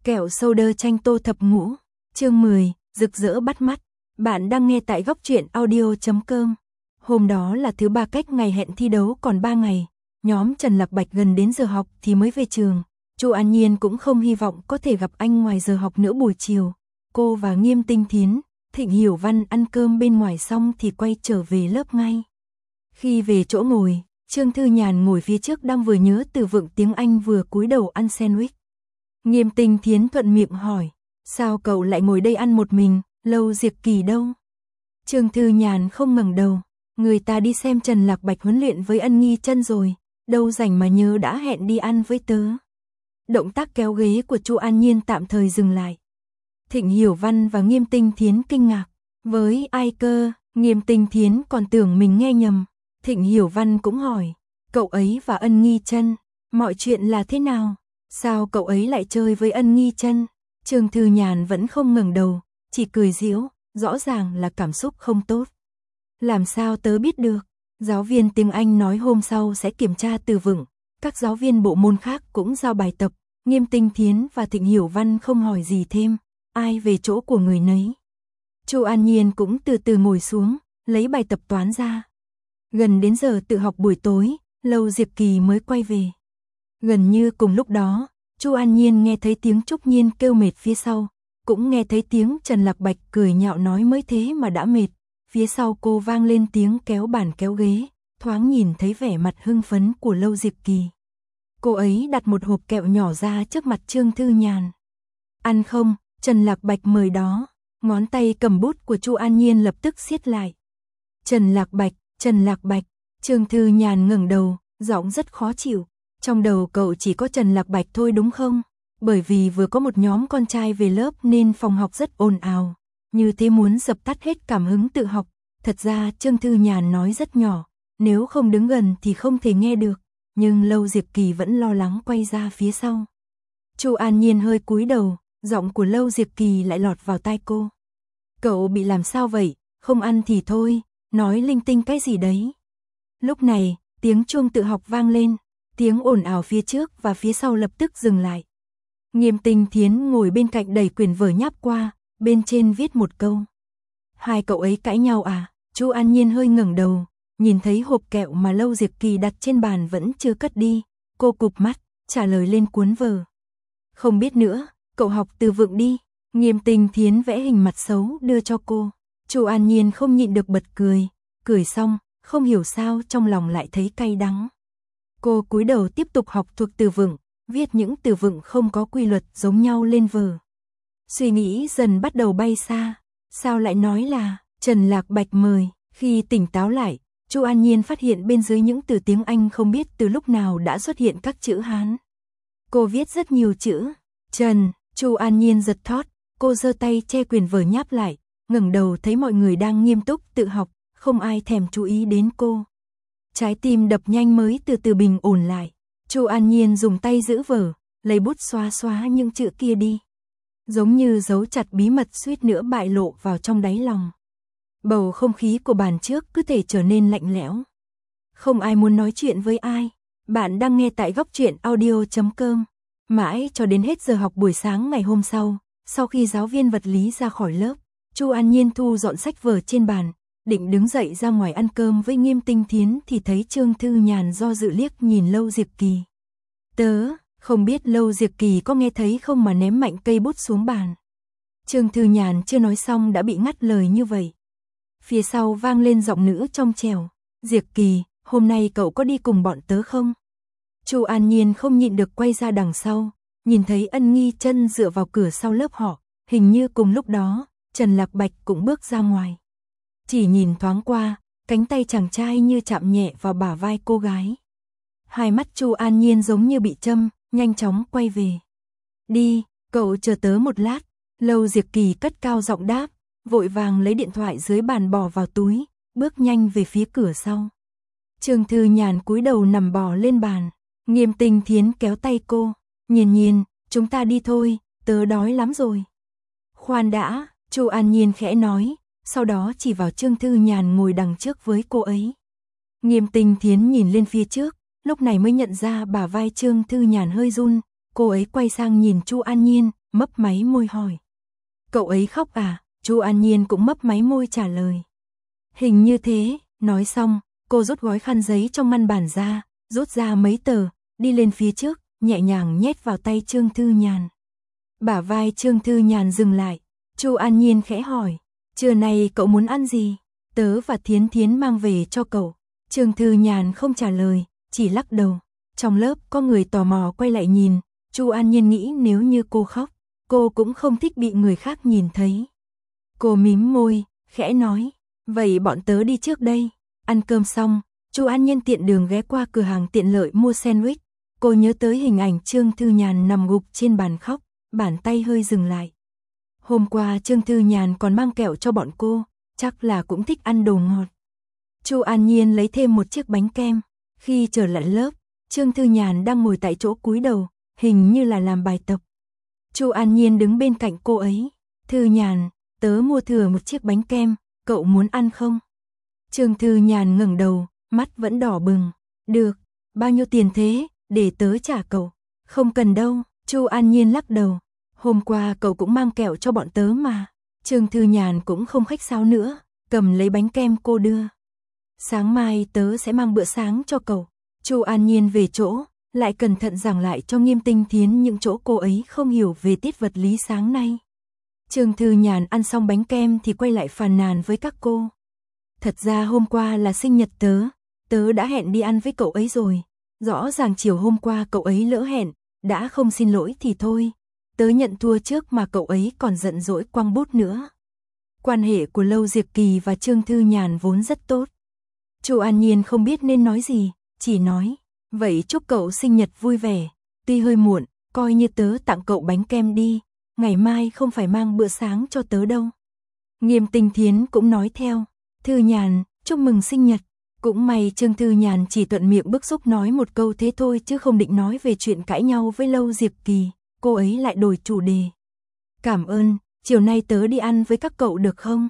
Kẹo soda chanh tô thập ngũ, chương 10, rực rỡ bắt mắt. Bạn đang nghe tại góc truyện audio.com. Hôm đó là thứ ba cách ngày hẹn thi đấu còn 3 ngày. Nhóm Trần Lạc Bạch gần đến giờ học thì mới về trường. Chu An Nhiên cũng không hy vọng có thể gặp anh ngoài giờ học nữa buổi chiều. Cô và Nghiêm Tinh Thiến, Thịnh Hiểu Văn ăn cơm bên ngoài xong thì quay trở về lớp ngay. Khi về chỗ ngồi, Trương Thư Nhàn ngồi phía trước đang vừa nhớ từ vựng tiếng Anh vừa cúi đầu ăn sandwich. Nghiêm Tinh Thiến thuận miệng hỏi, sao cậu lại ngồi đây ăn một mình, Lâu Diệp Kỳ đâu? Trương Thư Nhàn không ngẩng đầu, người ta đi xem Trần Lạc Bạch huấn luyện với Ân Nghi Chân rồi, đâu rảnh mà nhớ đã hẹn đi ăn với tớ. Động tác kéo ghế của Chu An Nhiên tạm thời dừng lại. Thịnh Hiểu Văn và Nghiêm Tinh Thiến kinh ngạc, với ai cơ? Nghiêm Tinh Thiến còn tưởng mình nghe nhầm. Thịnh Hiểu Văn cũng hỏi, cậu ấy và Ân Nghi Chân, mọi chuyện là thế nào? Sao cậu ấy lại chơi với Ân Nghi Chân? Trương Thư Nhàn vẫn không ngẩng đầu, chỉ cười giễu, rõ ràng là cảm xúc không tốt. Làm sao tớ biết được? Giáo viên tiếng Anh nói hôm sau sẽ kiểm tra từ vựng, các giáo viên bộ môn khác cũng giao bài tập. Nghiêm Tinh Thiến và Thịnh Hiểu Văn không hỏi gì thêm, ai về chỗ của người nấy. Chu An Nhiên cũng từ từ ngồi xuống, lấy bài tập toán ra. Gần đến giờ tự học buổi tối, Lâu Diệp Kỳ mới quay về. Gần như cùng lúc đó, Chu An Nhiên nghe thấy tiếng Trúc Nhiên kêu mệt phía sau, cũng nghe thấy tiếng Trần Lạc Bạch cười nhạo nói mới thế mà đã mệt. Phía sau cô vang lên tiếng kéo bàn kéo ghế, thoáng nhìn thấy vẻ mặt hưng phấn của Lâu Diệp Kỳ. Cô ấy đặt một hộp kẹo nhỏ ra trước mặt Trương Thư Nhàn. Ăn không? Trần Lạc Bạch mời đó. Ngón tay cầm bút của Chu An Nhiên lập tức siết lại. Trần Lạc Bạch, Trần Lạc Bạch. Trương Thư Nhàn ngẩng đầu, giọng rất khó chịu. Trong đầu cậu chỉ có Trần Lạc Bạch thôi đúng không? Bởi vì vừa có một nhóm con trai về lớp nên phòng học rất ồn ào. Như thế muốn dập tắt hết cảm hứng tự học. Thật ra Trương Thư Nhàn nói rất nhỏ, nếu không đứng gần thì không thể nghe được. Nhưng Lâu Diệp Kỳ vẫn lo lắng quay ra phía sau. Chu An Nhiên hơi cúi đầu, giọng của Lâu Diệp Kỳ lại lọt vào tai cô. Cậu bị làm sao vậy? Không ăn thì thôi, nói linh tinh cái gì đấy. Lúc này, tiếng chuông tự học vang lên, tiếng ồn ào phía trước và phía sau lập tức dừng lại. Nghiêm Tinh Thiến ngồi bên cạnh đẩy quyển vở nháp qua, bên trên viết một câu. Hai cậu ấy cãi nhau à? Chu An Nhiên hơi ngẩng đầu, nhìn thấy hộp kẹo mà Lâu Diệp Kỳ đặt trên bàn vẫn chưa cất đi. Cô cụp mắt, trả lời lên cuốn vở. Không biết nữa, cậu học từ vựng đi. Nghiêm Tinh Thiến vẽ hình mặt xấu đưa cho cô. Chu An Nhiên không nhịn được bật cười. Cười xong, không hiểu sao trong lòng lại thấy cay đắng. Cô cúi đầu tiếp tục học thuộc từ vựng, viết những từ vựng không có quy luật giống nhau lên vở. Suy nghĩ dần bắt đầu bay xa. Sao lại nói là Trần Lạc Bạch mời? Khi tỉnh táo lại, Chu An Nhiên phát hiện bên dưới những từ tiếng Anh không biết từ lúc nào đã xuất hiện các chữ Hán. Cô viết rất nhiều chữ. Trần, Chu An Nhiên giật thót, cô giơ tay che quyển vở nháp lại, ngẩng đầu thấy mọi người đang nghiêm túc tự học, không ai thèm chú ý đến cô. Trái tim đập nhanh mới từ từ bình ổn lại. Chu An Nhiên dùng tay giữ vở, lấy bút xóa xóa những chữ kia đi. Giống như giấu chặt bí mật suýt nữa bại lộ vào trong đáy lòng. Bầu không khí của bàn trước cứ thể trở nên lạnh lẽo. Không ai muốn nói chuyện với ai. Bạn đang nghe tại góc truyện audio.com. Mãi cho đến hết giờ học buổi sáng ngày hôm sau khi giáo viên vật lý ra khỏi lớp, Chu An Nhiên thu dọn sách vở trên bàn, định đứng dậy ra ngoài ăn cơm với Nghiêm Tinh Thiến thì thấy Trương Thư Nhàn do dự liếc nhìn Lâu Diệp Kỳ. Tớ, không biết Lâu Diệp Kỳ có nghe thấy không mà ném mạnh cây bút xuống bàn. Trương Thư Nhàn chưa nói xong đã bị ngắt lời như vậy. Phía sau vang lên giọng nữ trong trẻo. Diệp Kỳ, hôm nay cậu có đi cùng bọn tớ không? Chu An Nhiên không nhịn được quay ra đằng sau, nhìn thấy Ân Nghi Chân dựa vào cửa sau lớp họ, hình như cùng lúc đó, Trần Lạc Bạch cũng bước ra ngoài. Chỉ nhìn thoáng qua, cánh tay chàng trai như chạm nhẹ vào bả vai cô gái. Hai mắt Chu An Nhiên giống như bị châm, nhanh chóng quay về. Đi, cậu chờ tớ một lát. Lâu Diệp Kỳ cất cao giọng đáp, vội vàng lấy điện thoại dưới bàn bỏ vào túi, bước nhanh về phía cửa sau. Trương Thư Nhàn cúi đầu nằm bò lên bàn. Nghiêm Tinh Thiến kéo tay cô. Nhiên, chúng ta đi thôi, tớ đói lắm rồi. Khoan đã, Chu An Nhiên khẽ nói, sau đó chỉ vào Trương Thư Nhàn ngồi đằng trước với cô ấy. Nghiêm Tinh Thiến nhìn lên phía trước, lúc này mới nhận ra bả vai Trương Thư Nhàn hơi run. Cô ấy quay sang nhìn Chu An Nhiên, mấp máy môi hỏi. Cậu ấy khóc à? Chu An Nhiên cũng mấp máy môi trả lời. Hình như thế, nói xong, cô rút gói khăn giấy trong ngăn bản ra, rút ra mấy tờ, đi lên phía trước, nhẹ nhàng nhét vào tay Trương Thư Nhàn. Bả vai Trương Thư Nhàn dừng lại, Chu An Nhiên khẽ hỏi, trưa nay cậu muốn ăn gì? Tớ và Thiến Thiến mang về cho cậu. Trương Thư Nhàn không trả lời, chỉ lắc đầu. Trong lớp có người tò mò quay lại nhìn, Chu An Nhiên nghĩ nếu như cô khóc, cô cũng không thích bị người khác nhìn thấy. Cô mím môi, khẽ nói, vậy bọn tớ đi trước đây. Ăn cơm xong, Chu An Nhiên tiện đường ghé qua cửa hàng tiện lợi mua sandwich. Cô nhớ tới hình ảnh Trương Thư Nhàn nằm gục trên bàn khóc, bàn tay hơi dừng lại. Hôm qua Trương Thư Nhàn còn mang kẹo cho bọn cô, chắc là cũng thích ăn đồ ngọt. Chu An Nhiên lấy thêm một chiếc bánh kem. Khi trở lại lớp, Trương Thư Nhàn đang ngồi tại chỗ cúi đầu, hình như là làm bài tập. Chu An Nhiên đứng bên cạnh cô ấy. Thư Nhàn, tớ mua thừa một chiếc bánh kem, cậu muốn ăn không? Trương Thư Nhàn ngẩng đầu, mắt vẫn đỏ bừng. Được, bao nhiêu tiền thế, để tớ trả cậu. Không cần đâu, Chu An Nhiên lắc đầu. Hôm qua cậu cũng mang kẹo cho bọn tớ mà. Trương Thư Nhàn cũng không khách sáo nữa, cầm lấy bánh kem cô đưa. Sáng mai tớ sẽ mang bữa sáng cho cậu. Chu An Nhiên về chỗ, lại cẩn thận giảng lại cho Nghiêm Tinh Thiến những chỗ cô ấy không hiểu về tiết vật lý sáng nay. Trương Thư Nhàn ăn xong bánh kem thì quay lại phàn nàn với các cô. Thật ra hôm qua là sinh nhật tớ đã hẹn đi ăn với cậu ấy rồi. Rõ ràng chiều hôm qua cậu ấy lỡ hẹn, đã không xin lỗi thì thôi. Tớ nhận thua trước mà cậu ấy còn giận dỗi quăng bút nữa. Quan hệ của Lâu Diệp Kỳ và Trương Thư Nhàn vốn rất tốt. Chu An Nhiên không biết nên nói gì, chỉ nói, vậy chúc cậu sinh nhật vui vẻ, tuy hơi muộn, coi như tớ tặng cậu bánh kem đi, ngày mai không phải mang bữa sáng cho tớ đâu. Nghiêm Tinh Thiến cũng nói theo, Thư Nhàn, chúc mừng sinh nhật. Cũng may Trương Thư Nhàn chỉ thuận miệng bức xúc nói một câu thế thôi chứ không định nói về chuyện cãi nhau với Lâu Diệp Kỳ, cô ấy lại đổi chủ đề. Cảm ơn, chiều nay tớ đi ăn với các cậu được không?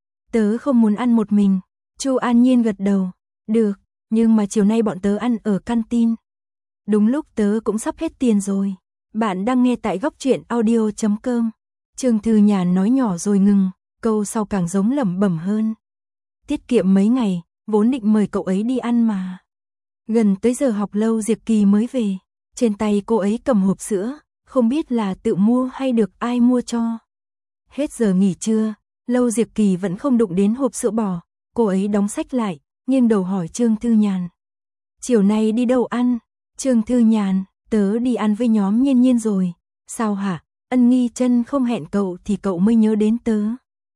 Tớ không muốn ăn một mình. Chu An Nhiên gật đầu, được, nhưng mà chiều nay bọn tớ ăn ở canteen. Đúng lúc tớ cũng sắp hết tiền rồi. Bạn đang nghe tại góc truyện audio.com. Trương Thư Nhàn nói nhỏ rồi ngừng, câu sau càng giống lẩm bẩm hơn. Tiết kiệm mấy ngày, vốn định mời cậu ấy đi ăn mà. Gần tới giờ học Lâu Diệp Kỳ mới về, trên tay cô ấy cầm hộp sữa, không biết là tự mua hay được ai mua cho. Hết giờ nghỉ trưa, Lâu Diệp Kỳ vẫn không đụng đến hộp sữa bò, cô ấy đóng sách lại, nghiêng đầu hỏi Trương Thư Nhàn. Chiều nay đi đâu ăn? Trương Thư Nhàn, tớ đi ăn với nhóm Nhiên Nhiên rồi. Sao hả? Ân Nghi Chân không hẹn cậu thì cậu mới nhớ đến tớ.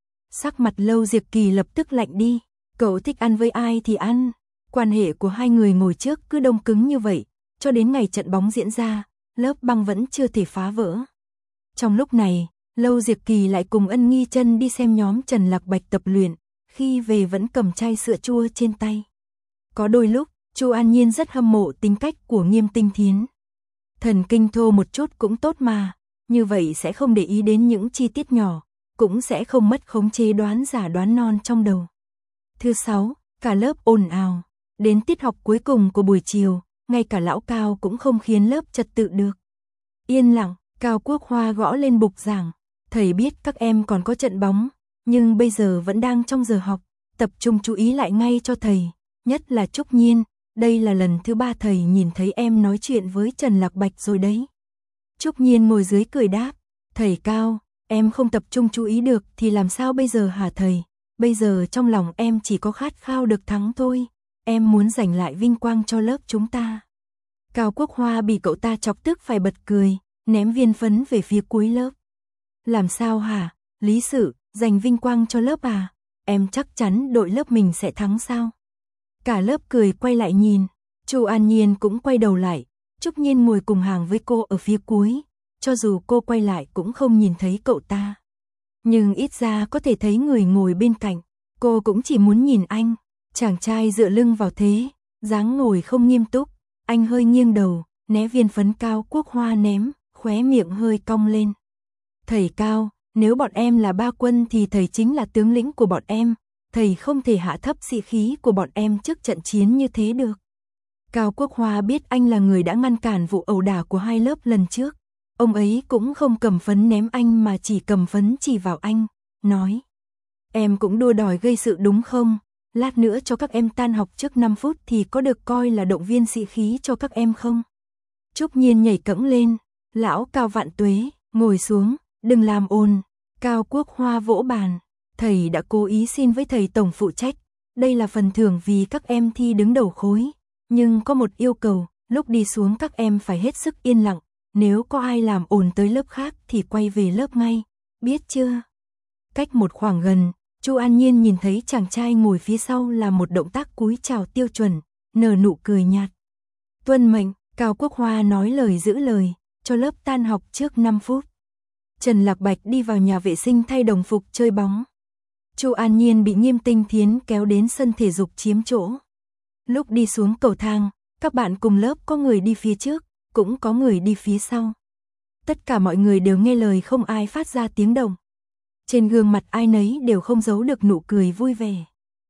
Sắc mặt Lâu Diệp Kỳ lập tức lạnh đi, cậu thích ăn với ai thì ăn. Quan hệ của hai người ngồi trước cứ đông cứng như vậy, cho đến ngày trận bóng diễn ra, lớp băng vẫn chưa thể phá vỡ. Trong lúc này, Lâu Diệp Kỳ lại cùng Ân Nghi Chân đi xem nhóm Trần Lạc Bạch tập luyện, khi về vẫn cầm chai sữa chua trên tay. Có đôi lúc, Chu An Nhiên rất hâm mộ tính cách của Nghiêm Tinh Thiến. Thần kinh thô một chút cũng tốt mà, như vậy sẽ không để ý đến những chi tiết nhỏ, cũng sẽ không mất khống chế đoán giả đoán non trong đầu. Thứ 6, cả lớp ồn ào. Đến tiết học cuối cùng của buổi chiều, ngay cả lão Cao cũng không khiến lớp trật tự được. Yên lặng, Cao Quốc Hoa gõ lên bục giảng. Thầy biết các em còn có trận bóng, nhưng bây giờ vẫn đang trong giờ học, tập trung chú ý lại ngay cho thầy, nhất là Trúc Nhiên. Đây là lần thứ 3 thầy nhìn thấy em nói chuyện với Trần Lạc Bạch rồi đấy. Trúc Nhiên ngồi dưới cười đáp, thầy Cao, em không tập trung chú ý được thì làm sao bây giờ hả thầy? Bây giờ trong lòng em chỉ có khát khao được thắng thôi, em muốn giành lại vinh quang cho lớp chúng ta. Cao Quốc Hoa bị cậu ta chọc tức phải bật cười, ném viên phấn về phía cuối lớp. Làm sao hả? Lý Sự, giành vinh quang cho lớp à? Em chắc chắn đội lớp mình sẽ thắng sao? Cả lớp cười quay lại nhìn, Chu An Nhiên cũng quay đầu lại, Trúc Nhiên ngồi cùng hàng với cô ở phía cuối, cho dù cô quay lại cũng không nhìn thấy cậu ta. Nhưng ít ra có thể thấy người ngồi bên cạnh, cô cũng chỉ muốn nhìn anh. Chàng trai dựa lưng vào thế, dáng ngồi không nghiêm túc, anh hơi nghiêng đầu, né viên phấn Cao Quốc Hoa ném, khóe miệng hơi cong lên. Thầy Cao, nếu bọn em là ba quân thì thầy chính là tướng lĩnh của bọn em, thầy không thể hạ thấp sĩ khí của bọn em trước trận chiến như thế được. Cao Quốc Hoa biết anh là người đã ngăn cản vụ ẩu đả của hai lớp lần trước, Ông ấy cũng không cầm phấn ném anh mà chỉ cầm phấn chỉ vào anh, nói. Em cũng đua đòi gây sự đúng không? Lát nữa cho các em tan học trước 5 phút thì có được coi là động viên sĩ khí cho các em không? Trúc Nhiên nhảy cẫng lên, lão Cao vạn tuế, ngồi xuống, đừng làm ồn. Cao Quốc Hoa vỗ bàn, thầy đã cố ý xin với thầy tổng phụ trách, đây là phần thưởng vì các em thi đứng đầu khối. Nhưng có một yêu cầu, lúc đi xuống các em phải hết sức yên lặng, nếu có ai làm ồn tới lớp khác thì quay về lớp ngay, biết chưa? Cách một khoảng gần, Chu An Nhiên nhìn thấy chàng trai ngồi phía sau làm một động tác cúi chào tiêu chuẩn, nở nụ cười nhạt. Tuân mệnh, Cao Quốc Hoa nói lời giữ lời, cho lớp tan học trước 5 phút. Trần Lạc Bạch đi vào nhà vệ sinh thay đồng phục chơi bóng. Chu An Nhiên bị Nghiêm Tinh Thiến kéo đến sân thể dục chiếm chỗ. Lúc đi xuống cầu thang, các bạn cùng lớp có người đi phía trước, cũng có người đi phía sau. Tất cả mọi người đều nghe lời, không ai phát ra tiếng động. Trên gương mặt ai nấy đều không giấu được nụ cười vui vẻ.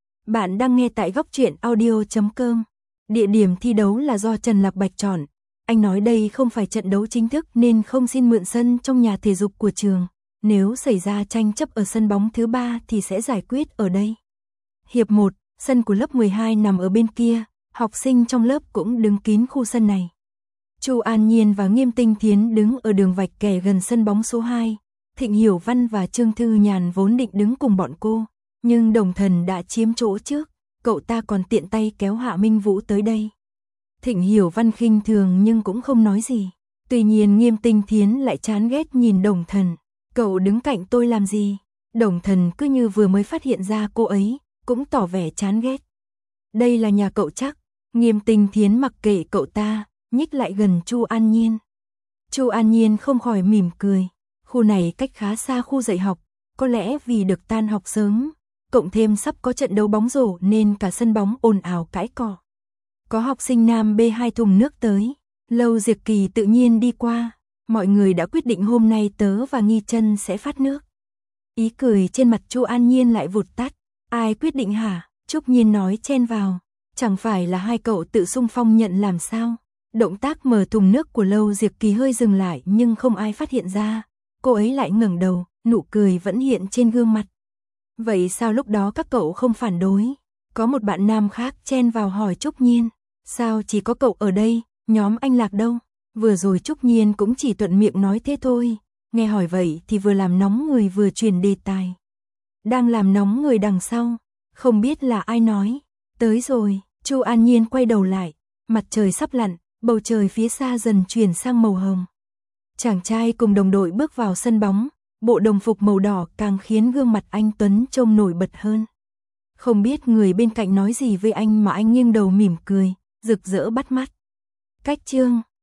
Bạn đang nghe tại Góc Truyện Audio.com. Địa điểm thi đấu là do Trần Lạc Bạch chọn. Anh nói đây không phải trận đấu chính thức nên không xin mượn sân trong nhà thể dục của trường. Nếu xảy ra tranh chấp ở sân bóng thứ 3 thì sẽ giải quyết ở đây. Hiệp 1, sân của lớp 12 nằm ở bên kia, học sinh trong lớp cũng đứng kín khu sân này. Chu An Nhiên và Nghiêm Tinh Thiến đứng ở đường vạch kẻ gần sân bóng số 2. Thịnh Hiểu Văn và Trương Thư Nhàn vốn định đứng cùng bọn cô, nhưng Đồng Thần đã chiếm chỗ trước, cậu ta còn tiện tay kéo Hạ Minh Vũ tới đây. Thịnh Hiểu Văn khinh thường nhưng cũng không nói gì. Tuy nhiên Nghiêm Tinh Thiến lại chán ghét nhìn Đồng Thần. Cậu đứng cạnh tôi làm gì? Đồng Thần cứ như vừa mới phát hiện ra cô ấy, cũng tỏ vẻ chán ghét. Đây là nhà cậu chắc. Nghiêm Tinh Thiến mặc kệ cậu ta, nhích lại gần Chu An Nhiên. Chu An Nhiên không khỏi mỉm cười. Khu này cách khá xa khu dạy học, có lẽ vì được tan học sớm, cộng thêm sắp có trận đấu bóng rổ nên cả sân bóng ồn ào cãi cọ. Có học sinh nam bê 2 thùng nước tới, Lâu Diệp Kỳ tự nhiên đi qua, mọi người đã quyết định hôm nay tớ và Nghi Chân sẽ phát nước. Ý cười trên mặt Chu An Nhiên lại vụt tắt, ai quyết định hả? Trúc Nhiên nói chen vào, chẳng phải là hai cậu tự xung phong nhận làm sao? Động tác mở thùng nước của Lâu Diệp Kỳ hơi dừng lại nhưng không ai phát hiện ra. Cô ấy lại ngẩng đầu, nụ cười vẫn hiện trên gương mặt. Vậy sao lúc đó các cậu không phản đối? Có một bạn nam khác chen vào hỏi Trúc Nhiên. Sao chỉ có cậu ở đây, nhóm anh Lạc đâu? Vừa rồi Trúc Nhiên cũng chỉ thuận miệng nói thế thôi. Nghe hỏi vậy thì vừa làm nóng người vừa truyền đề tài. Đang làm nóng người đằng sau. Không biết là ai nói. Tới rồi, Chu An Nhiên quay đầu lại. Mặt trời sắp lặn, bầu trời phía xa dần chuyển sang màu hồng. Chàng trai cùng đồng đội bước vào sân bóng, bộ đồng phục màu đỏ càng khiến gương mặt anh Tuấn trông nổi bật hơn. Không biết người bên cạnh nói gì với anh mà anh nghiêng đầu mỉm cười, rực rỡ bắt mắt. Cách chương